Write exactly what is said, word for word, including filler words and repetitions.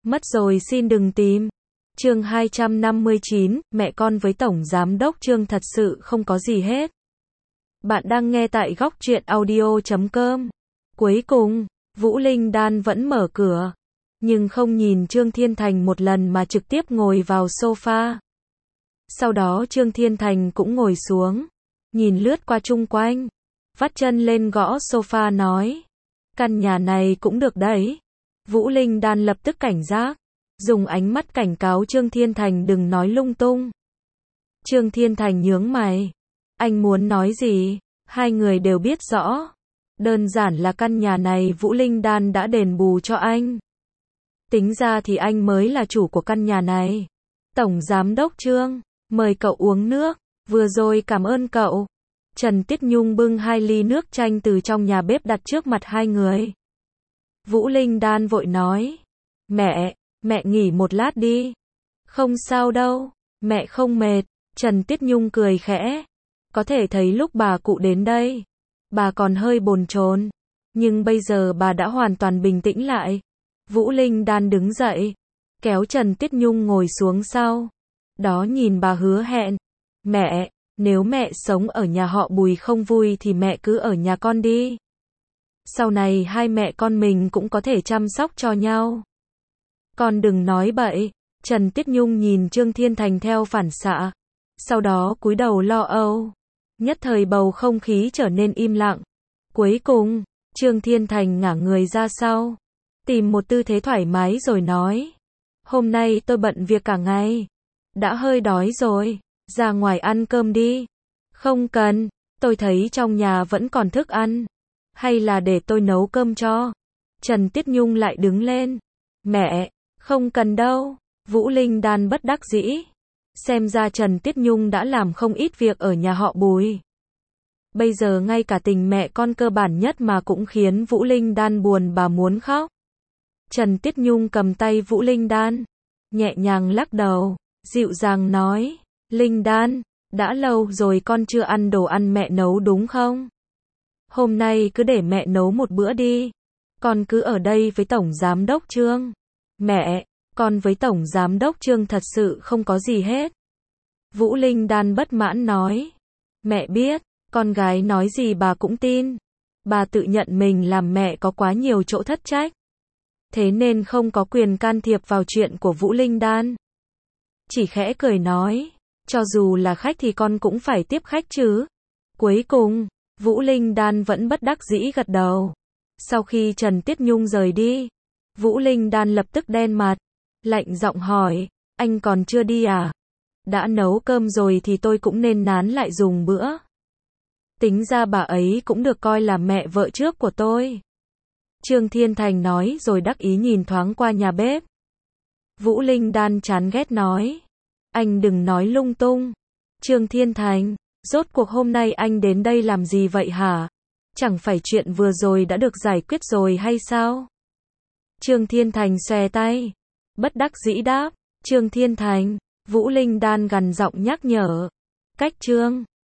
Mất rồi xin đừng tìm. Chương hai trăm năm mươi chín, mẹ con với Tổng Giám đốc Trương thật sự không có gì hết. Bạn đang nghe tại góc truyện audio chấm com. Cuối cùng, Vũ Linh Đan vẫn mở cửa, nhưng không nhìn Trương Thiên Thành một lần mà trực tiếp ngồi vào sofa. Sau đó Trương Thiên Thành cũng ngồi xuống, nhìn lướt qua chung quanh, vắt chân lên gõ sofa nói, căn nhà này cũng được đấy. Vũ Linh Đan lập tức cảnh giác, dùng ánh mắt cảnh cáo Trương Thiên Thành đừng nói lung tung. Trương Thiên Thành nhướng mày, anh muốn nói gì? Hai người đều biết rõ, đơn giản là căn nhà này Vũ Linh Đan đã đền bù cho anh. Tính ra thì anh mới là chủ của căn nhà này. Tổng Giám đốc Trương, mời cậu uống nước, vừa rồi cảm ơn cậu. Trần Tiết Nhung bưng hai ly nước chanh từ trong nhà bếp đặt trước mặt hai người. Vũ Linh Đan vội nói, mẹ, mẹ nghỉ một lát đi. Không sao đâu, mẹ không mệt. Trần Tiết Nhung cười khẽ. Có thể thấy lúc bà cụ đến đây, bà còn hơi bồn chồn, nhưng bây giờ bà đã hoàn toàn bình tĩnh lại. Vũ Linh Đan đứng dậy, kéo Trần Tiết Nhung ngồi xuống sau. Đó nhìn bà hứa hẹn, mẹ, nếu mẹ sống ở nhà họ Bùi không vui thì mẹ cứ ở nhà con đi. Sau này hai mẹ con mình cũng có thể chăm sóc cho nhau. Con đừng nói bậy. Trần Tiết Nhung nhìn Trương Thiên Thành theo phản xạ, sau đó cúi đầu lo âu. Nhất thời bầu không khí trở nên im lặng. Cuối cùng, Trương Thiên Thành ngả người ra sau, tìm một tư thế thoải mái rồi nói, hôm nay tôi bận việc cả ngày, đã hơi đói rồi, ra ngoài ăn cơm đi. Không cần, tôi thấy trong nhà vẫn còn thức ăn, hay là để tôi nấu cơm cho. Trần Tiết Nhung lại đứng lên, mẹ, không cần đâu. Vũ Linh Đan bất đắc dĩ. Xem ra Trần Tiết Nhung đã làm không ít việc ở nhà họ Bùi. Bây giờ ngay cả tình mẹ con cơ bản nhất mà cũng khiến Vũ Linh Đan buồn bà muốn khóc. Trần Tiết Nhung cầm tay Vũ Linh Đan, nhẹ nhàng lắc đầu, dịu dàng nói, Linh Đan, đã lâu rồi con chưa ăn đồ ăn mẹ nấu đúng không? Hôm nay cứ để mẹ nấu một bữa đi. Con cứ ở đây với Tổng Giám đốc Trương. Mẹ, con với Tổng Giám đốc Trương thật sự không có gì hết. Vũ Linh Đan bất mãn nói, mẹ biết, con gái nói gì bà cũng tin. Bà tự nhận mình làm mẹ có quá nhiều chỗ thất trách, thế nên không có quyền can thiệp vào chuyện của Vũ Linh Đan. Chỉ khẽ cười nói, cho dù là khách thì con cũng phải tiếp khách chứ. Cuối cùng, Vũ Linh Đan vẫn bất đắc dĩ gật đầu. Sau khi Trần Tiết Nhung rời đi, Vũ Linh Đan lập tức đen mặt, lạnh giọng hỏi, anh còn chưa đi à? Đã nấu cơm rồi thì tôi cũng nên nán lại dùng bữa. Tính ra bà ấy cũng được coi là mẹ vợ trước của tôi. Trương Thiên Thành nói rồi đắc ý nhìn thoáng qua nhà bếp. Vũ Linh Đan chán ghét nói, anh đừng nói lung tung. Trương Thiên Thành, rốt cuộc hôm nay anh đến đây làm gì vậy hả? Chẳng phải chuyện vừa rồi đã được giải quyết rồi hay sao? Trương Thiên Thành xòe tay, bất đắc dĩ đáp, Trương Thiên Thành. Vũ Linh Đan gằn giọng nhắc nhở, cách Trương